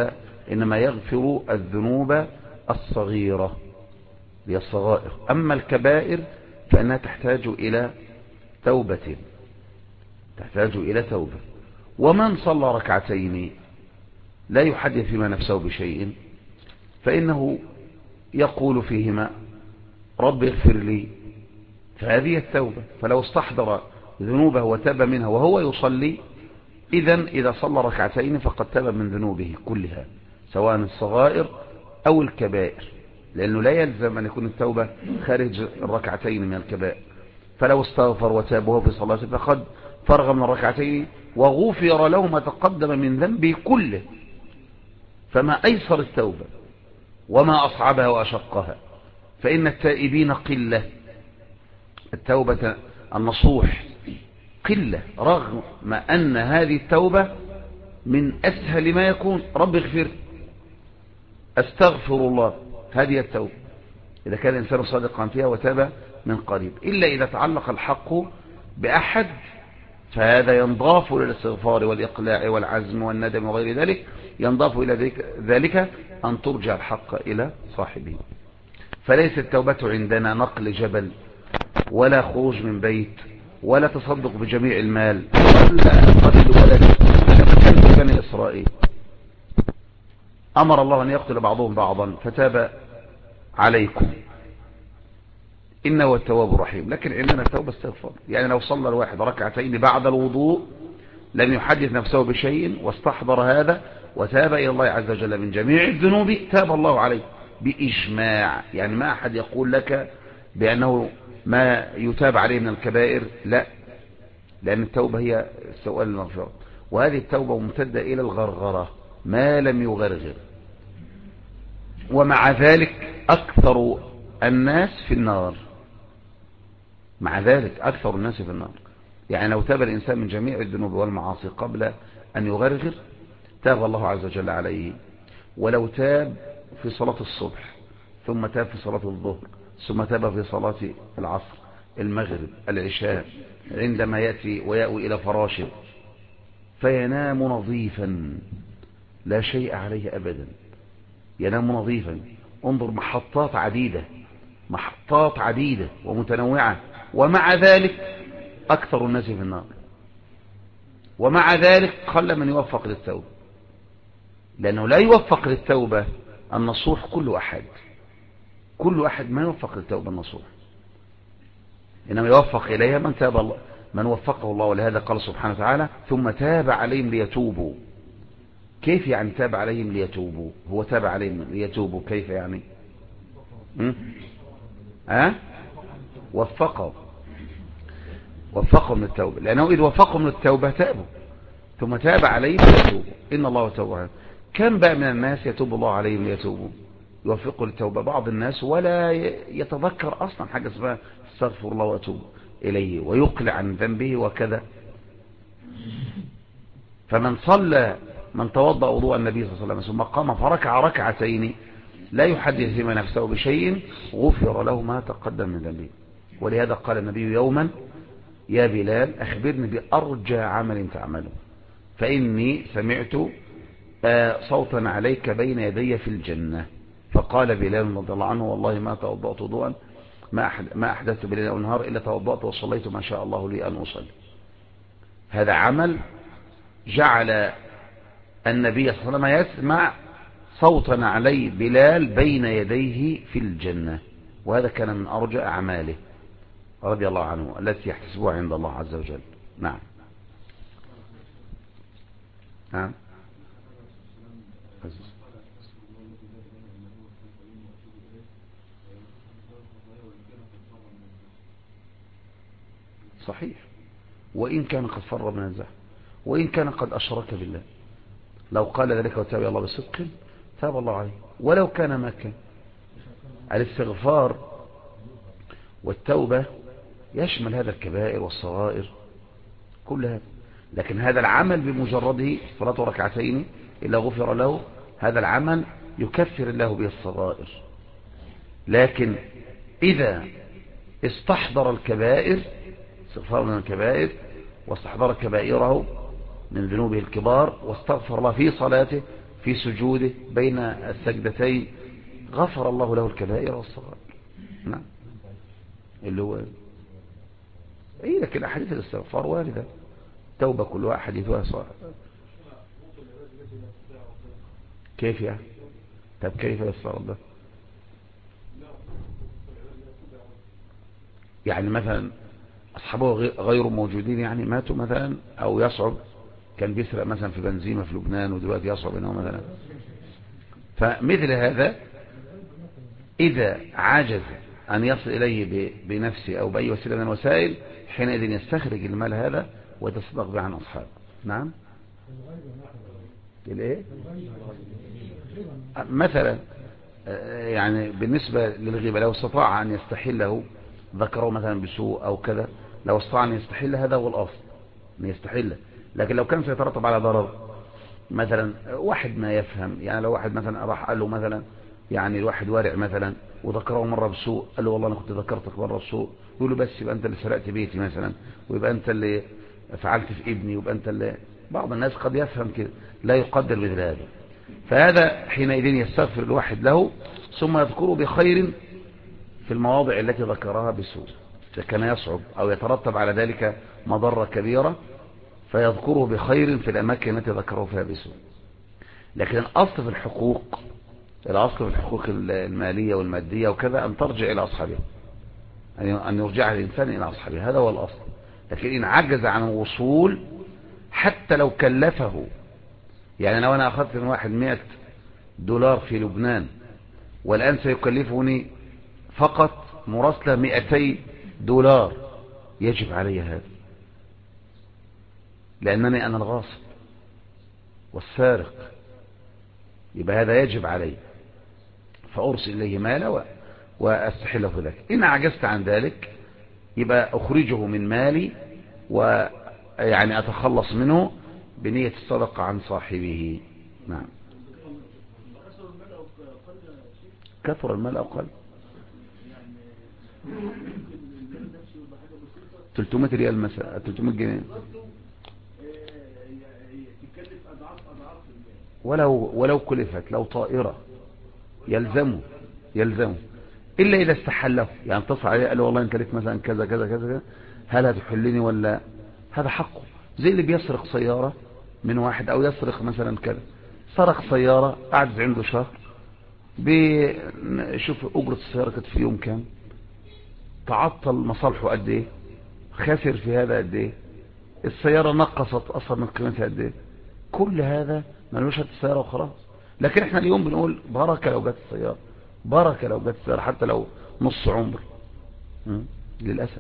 Speaker 1: إنما يغفر الذنوب الصغيرة هي الصغائر. أما الكبائر فإنها تحتاج إلى توبة، تحتاج إلى توبة. ومن صلى ركعتين لا يحدث فيما نفسه بشيء فإنه يقول فيهما رب اغفر لي، فهذه التوبة. فلو استحضر ذنوبه وتاب منها وهو يصلي، إذا صلى ركعتين فقد تاب من ذنوبه كلها سواء الصغائر أو الكبائر، لأنه لا يلزم أن يكون التوبة خارج الركعتين من الكبائر. فلو استغفر وتاب وهو في صلاة فقد فرغ من الركعتين وغفر له ما تقدم من ذنبه كله. فما أيسر التوبة وما أصعبها وأشقها، فإن التائبين قلة، التوبة النصوح قلة، رغم أن هذه التوبة من أسهل ما يكون. رب اغفر، أستغفر الله، هذه التوبة إذا كان الإنسان صادقا فيها وتاب من قريب. إلا إذا تعلق الحق بأحد فهذا ينضاف إلى الاستغفار والإقلاع والعزم والندم وغير ذلك، ينضاف إلى ذلك أن ترجع الحق إلى صاحبه. فليس التوبة عندنا نقل جبل ولا خروج من بيت ولا تصدق بجميع المال ولا قتل ولد كما كان في بني إسرائيل. أمر الله أن يقتل بعضهم بعضا فتاب عليكم إنه هو التواب الرحيم. لكن عندنا التوبة استغفار، يعني لو صلى الواحد ركعتين بعد الوضوء لم يحدث نفسه بشيء واستحضر هذا وتاب إلى الله عز وجل من جميع الذنوب تاب الله عليه بإجماع. يعني ما أحد يقول لك بأنه ما يتاب عليه من الكبائر، لا، لأن التوبة هي سؤال المغفرة، وهذه التوبة ممتدة إلى الغرغرة ما لم يغرغر. ومع ذلك أكثر الناس في النار، مع ذلك أكثر الناس في النار. يعني لو تاب الإنسان من جميع الذنوب والمعاصي قبل أن يغرغر تاب الله عز وجل عليه. ولو تاب في صلاة الصبح ثم تاب في صلاة الظهر ثم تاب في صلاة العصر المغرب العشاء عندما يأتي ويأوي إلى فراشه فينام نظيفا لا شيء عليه أبدا، ينام نظيفا. انظر، محطات عديدة ومتنوعة، ومع ذلك أكثر الناس في النار. ومع ذلك قل من يوفق للتوبة، لأنه لا يوفق للتوبة النصوح كل أحد ما يوفق للتوبة النصوح، إنما يوفق إليها من تاب الله، من وفقه الله. ولهذا قال سبحانه وتعالى ثم تاب عليهم ليتوبوا. كيف يعني تاب عليهم ليتوبوا؟ هو تاب عليهم ليتوبوا كيف يعني؟ وفقهم للتوبة، لأنه إذ وفقهم للتوبة تابوا، ثم تاب عليهم ليتوبوا إن الله تواب عليهم. كم بقى من الناس يتوب الله عليهم ليتوبوا، يوفقوا للتوبة؟ بعض الناس ولا يتذكر أصلا حاجة اسمها استغفر الله وأتوب إليه ويقلع عن ذنبه وكذا. فمن توضأ وضوء النبي صلى الله عليه وسلم ثم قام فركع ركعتين لا يحدث فيما نفسه بشيء غفر له ما تقدم من ذنبه. ولهذا قال النبي يوما يا بلال أخبرني بأرجى عمل تعمله، فإني سمعت صوتا عليك بين يدي في الجنة. فقال بلال رضي الله عنه والله ما توضأت وضوءا ما أحدثت بليل أو نهار إلا توضأت وصليت ما شاء الله لي أن أصلي. هذا عمل جعل النبي صلى الله عليه وسلم يسمع صوتا علي بلال بين يديه في الجنة، وهذا كان من أرجى أعماله رضي الله عنه التي يحتسبها عند الله عز وجل. نعم. صحيح، وإن كان قد فر من الزحف وإن كان قد أشرك بالله، لو قال ذلك وتاب الله بصدق تاب الله عليه ولو كان ما كان. الاستغفار والتوبة يشمل هذا الكبائر والصغائر كل هذا، لكن هذا العمل بمجرده صلاة ركعتين إلا غفر له، هذا العمل يكفر الله به الصغائر. لكن إذا استحضر الكبائر، استغفار من الكبائر واستحضر كبائره من ذنوبه الكبار واستغفر الله في صلاته في سجوده بين السجدتين غفر الله له الكبائر والصغائر. نعم اللي هو ايه، لكن احاديث الاستغفار واردة، توبة كل واحد حديثها صالح. كيف يعني؟ طب كيف يصار ده؟ يعني مثلا اصحابه غير موجودين، يعني ماتوا مثلا، او يصعب كان بيسرق مثلا في بنزيمة في لبنان ودلوقتي يصعب انه مثلا، فمثل هذا اذا عجز ان يصل اليه بنفسه او باي وسيله من الوسائل، حينئذ يستخرج المال هذا ويتصدق به عن اصحابه. نعم الايه مثلا، يعني بالنسبة للغيبة لو استطاع ان يستحله، ذكره مثلا بسوء او كذا، لو استطاع ان يستحل هذا هو الاصل ان يستحله. لكن لو كان سيترتب على ضرر، مثلا واحد ما يفهم، يعني لو واحد مثلا راح قال له مثلا، يعني الواحد وارع مثلا وذكره مرة بسوء، قال له والله انا كنت ذكرتك مرة بسوء، يقول له بس يبقى انت اللي سرقت بيتي مثلا، ويبقى انت اللي فعلت في ابني، ويبقى انت اللي، بعض الناس قد يفهم كده لا يقدر مثل هذا، فهذا حينئذ يستغفر الواحد له ثم يذكره بخير في المواضع التي ذكرها بسوء، إذا كان يصعب أو يترتب على ذلك مضرة كبيرة فيذكره بخير في الأماكن التي ذكره فيها بسوء. لكن الأصل في الحقوق، الأصل في الحقوق المالية والمادية وكذا أن ترجع إلى أصحابها، أن يرجع الإنسان إلى أصحابه، هذا هو الأصل. لكن إن عجز عن الوصول حتى لو كلفه، يعني لو أنا أخذت من واحد $100 في لبنان والآن سيكلفني فقط مراسلة $200، يجب علي هذا، لأنني أنا الغاصب والسارق، يبقى هذا يجب علي، فأرسل إليه مالا وأستحله في ذلك. إن عجزت عن ذلك يبقى أخرجه من مالي، ويعني أتخلص منه بنية الصدقة عن صاحبه. نعم. كثر المال أو قل 300 ريال مثلا، 300 جنيه، ولو كلفت، لو طائرة يلزمه إلا إذا استحله، يعني اتصل عليه قال له والله أنت لك مثلا كذا كذا كذا، هل هتحلني ولا، هذا حقه. زي اللي بيسرق سيارة من واحد، أو يسرق مثلا كذا، سرق سيارة قعد عنده شهر، بشوف أجرة السيارة كانت في يوم كام، تعطل مصالحه قد ايه، خسر في هذا قد ايه، السيارة نقصت أصلا من قيمتها قد ايه، كل هذا ملوش السيارة وخلاص. لكن احنا اليوم بنقول بركة لو جت السيارة، بركة لو جت السيارة حتى لو نص عمر. للأسف.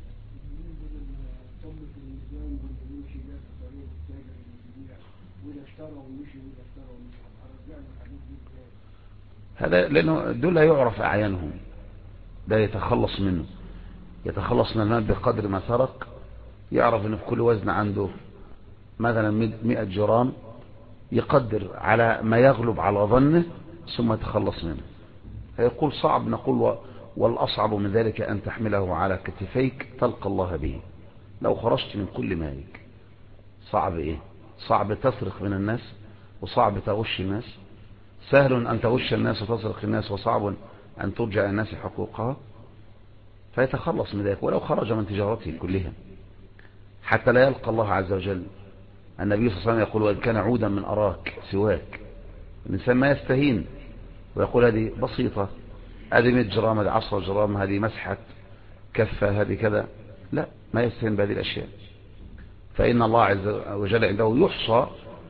Speaker 1: هذا لأنه دول لا يعرف أعيانهم، ده يتخلص منه، يتخلص من المال بقدر ما سرق، يعرف أنه في كل وزن عنده مثلا 100 جرام، يقدر على ما يغلب على ظنه ثم يتخلص منه. فيقول صعب، نقول والأصعب من ذلك أن تحمله على كتفيك تلقى الله به، لو خرجت من كل مالك. صعب ايه؟ صعب تسرق من الناس، وصعب تغش الناس. سهل أن تغش الناس وتسرق الناس، وصعب أن ترجع الناس حقوقها. فيتخلص من ذلك ولو خرج من تجارته كلها حتى لا يلقى الله عز وجل. النبي صلى الله عليه وسلم يقول وإن كان عودا من أراك سواك، الإنسان ما يستهين ويقول هذه بسيطة، هذه 100 جرام، هذه 10 جرام، هذه مسحة كفة، هذه كذا، لا، ما يستهين بهذه الأشياء. فإن الله عز وجل عنده يحصى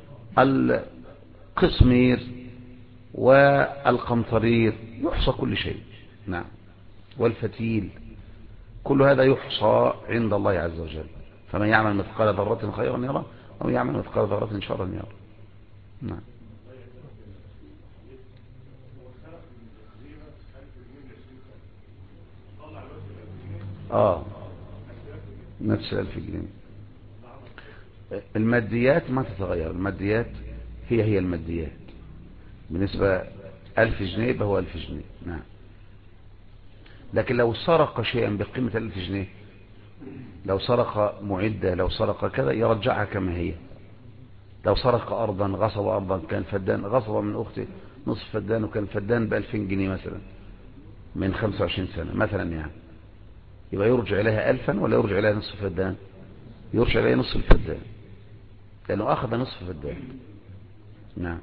Speaker 1: القسمير والقمطرير، يحصى كل شيء. نعم. والفتيل، كل هذا يحصى عند الله عز وجل. فمن يعمل مثقال ذرة خيرا يرى، ومن يعمل مثقال ذرة شرا يرى. نعم. نفس 1000 جنيه. الماديات ما تتغير، الماديات هي الماديات. بالنسبة 1000 جنيه يبقى هو 1000 جنيه. نعم. لكن لو سرق شيئا بقيمة 1000 جنيه، لو سرق معدة، لو سرق كذا، يرجعها كما هي، لو سرق أرضا، غصب أرضا، كان فدان، غصب من أخته نصف فدان وكان فدان ب2000 جنيه مثلا من 25 سنة مثلا يعني، يبقى يرجع إليها 1000 ولا يرجع إليها نصف فدان؟ يرجع إليها نصف الفدان لأنه أخذ نصف فدان. نعم.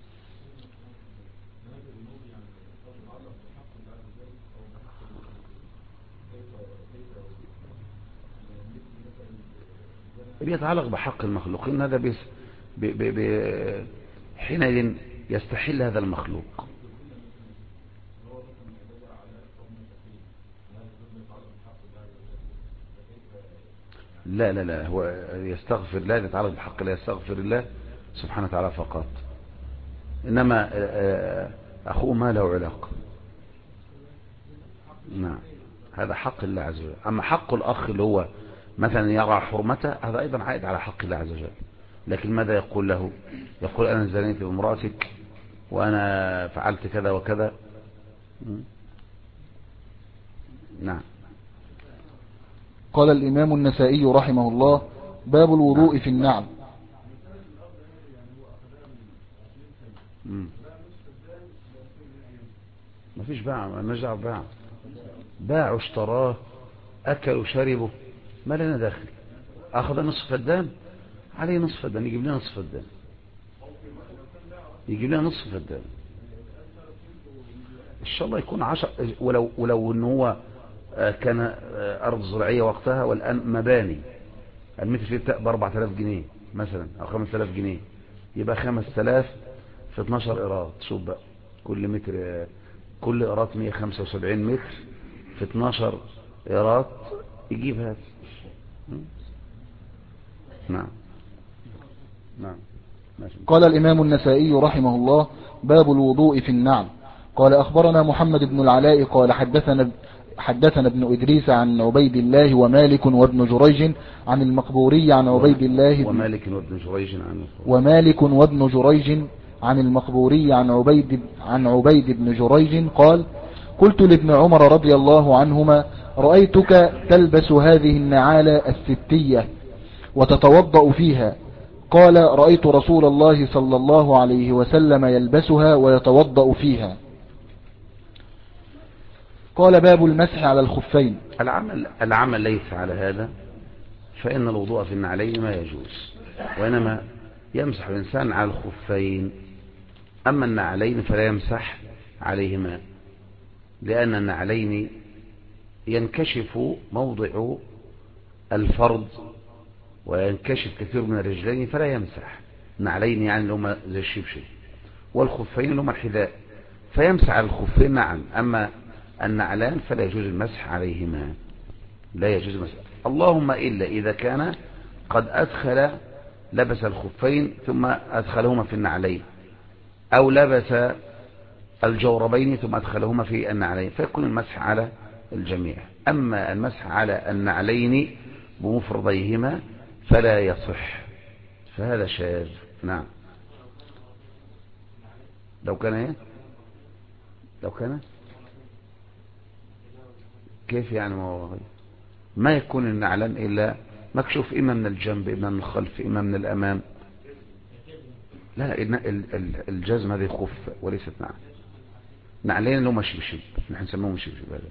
Speaker 1: بيتعلق بحق المخلوقين، هذا حينئذ يستحل هذا المخلوق. لا لا لا، هو يستغفر، لا يتعلق بحق الله، يستغفر الله سبحانه وتعالى فقط، إنما أخوه ما له علاقة. نعم، هذا حق الله عز وجل. أما حق الأخ اللي هو مثلا يرى حرمته، هذا أيضا عائد على حق الله عز وجل. لكن ماذا يقول له؟ يقول أنا زنيت بامرأتك وأنا فعلت كذا وكذا. نعم.
Speaker 2: قال الإمام النسائي رحمه الله: باب الوضوء في النعل.
Speaker 1: ما فيش باع، ما نرجع باع واشتراه، أكل وشربه، ما لنا داخل. أخذ نصف فدان عليه نصف فدان، يجيب لنا نصف فدان، يجيب لنا نصف فدان إن شاء الله يكون 10. ولو إن هو كان أرض زراعية وقتها والآن مباني، المتر فيه ب 4000 جنيه مثلا أو 5000 جنيه، يبقى 5000 في 12 قيراط. شوف بقى، كل متر، كل قيراط 175 متر في 12 قيراط يجيب هذا. نعم نعم.
Speaker 2: قال الإمام النسائي رحمه الله: باب الوضوء في النعل. قال أخبرنا محمد بن العلاء قال حدثنا ابن إدريس عن عبيد الله ومالك وابن جريج عن المقبوري عن عبيد الله
Speaker 1: ومالك
Speaker 2: وابن جريج عن المقبوري عن عبيد بن جريج قال: قلت لابن عمر رضي الله عنهما: رأيتك تلبس هذه النعال الستية وتتوضأ فيها. قال: رأيت رسول الله صلى الله عليه وسلم يلبسها ويتوضأ فيها. قال: باب المسح على الخفين.
Speaker 1: العمل ليس على هذا، فإن الوضوء في النعلين ما يجوز، وإنما يمسح الإنسان على الخفين. أما النعلين فلا يمسح عليهما، لأن النعلين ينكشف موضع الفرض وينكشف كثير من الرجلين، فلا يمسح. النعلين يعني اللي هما زي الشبشب، والخفين اللي هما الحذاء، فيمسح على الخفين. نعم. أما النعلان فلا يجوز المسح عليهما، لا يجوز المسح، اللهم إلا إذا كان قد لبس الخفين ثم أدخلهما في النعلين، أو لبس الجوربين ثم أدخلهما في النعلين، فيكون المسح على الجميع. أما المسح على النعلين بمفرديهما فلا يصح، فهذا شاذ. نعم. لو كان كيف يعني؟ ما يكون النعلان إلا مكشوف، إما من الجنب إما من الخلف إما من الأمام. لا، الجزم هذه خف وليست نعل. نعلين اللي هم شبشب، نحن نسموهم شبشب. هذا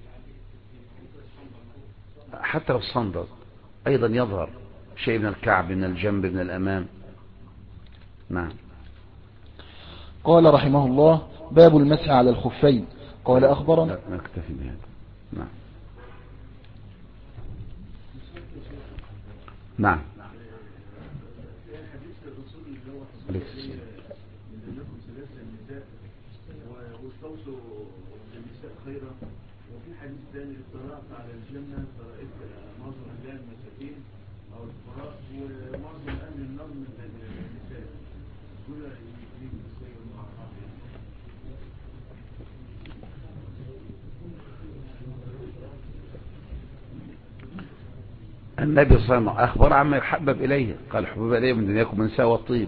Speaker 1: حتى لو الصندل أيضا يظهر شيء من الكعب من الجنب من الأمام. نعم.
Speaker 2: قال رحمه الله: باب المسح على الخفين. قال أخبرنا.
Speaker 1: نكتفي بهذا. نعم. نعم.
Speaker 3: واستوصوا النساء خيرا، وفي حديث ثاني: اطلعت على الجنة فرأيت معظم أهلها المساكين أو الفقراء ومعظم أهل النار من النساء. دول يجيب السير المعرفة.
Speaker 1: النبي صلى الله عليه وسلم أخبر عما يحبب إليه، قال: حبب إليه من دنياكم من النساء والطيب.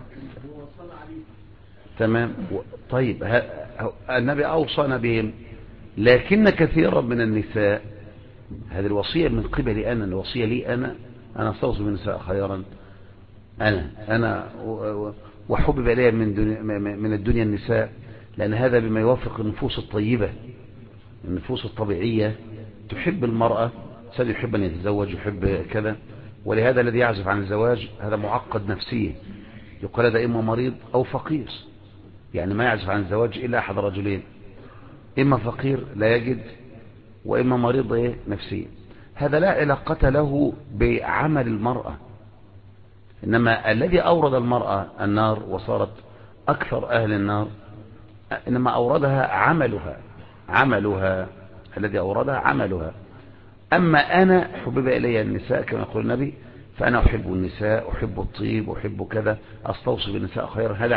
Speaker 1: تمام. طيب، النبي أوصانا بهم، لكن كثيرا من النساء، هذه الوصية من قبل أنا، الوصية لي أنا استوصي بالنساء خيرا، أنا وحبب إلي من الدنيا النساء، لأن هذا بما يوافق النفوس الطيبة، النفوس الطبيعية تحب المرأة، سيد يحب أن يتزوج، يحب كذا. ولهذا الذي يعزف عن الزواج هذا معقد نفسيا، يقال هذا إما مريض أو فقير، يعني ما يعزف عن الزواج إلا أحد رجلين، إما فقير لا يجد، وإما مريض نفسيا. هذا لا علاقة له بعمل المرأة، إنما الذي أورد المرأة النار وصارت أكثر أهل النار إنما أوردها عملها الذي أوردها عملها. أما أنا حبب إلي النساء كما يقول النبي، فأنا أحب النساء، أحب الطيب، أحب كذا، أستوصي بالنساء خيرا، هذا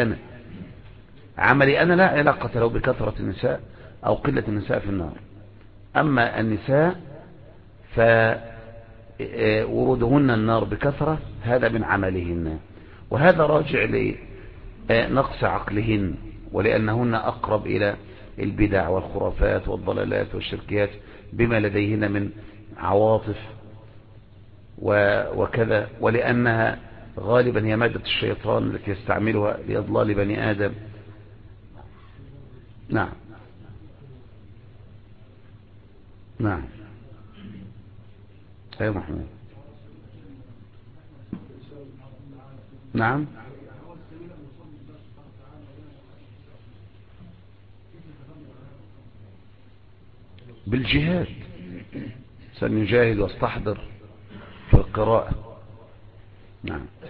Speaker 1: عملي أنا لا علاقة له بكثرة النساء أو قلة النساء في النار. أما النساء فورودهن النار بكثرة هذا من عملهن، وهذا راجع لنقص عقلهن، ولأنهن أقرب إلى البدع والخرافات والضلالات والشركيات بما لديهن من عواطف وكذا، ولأنها غالبا هي مادة الشيطان التي يستعملها لإضلال بني آدم. نعم نعم. أيوة محمود. نعم. بالجهاد، سنجاهد واستحضر في القراءة. نعم.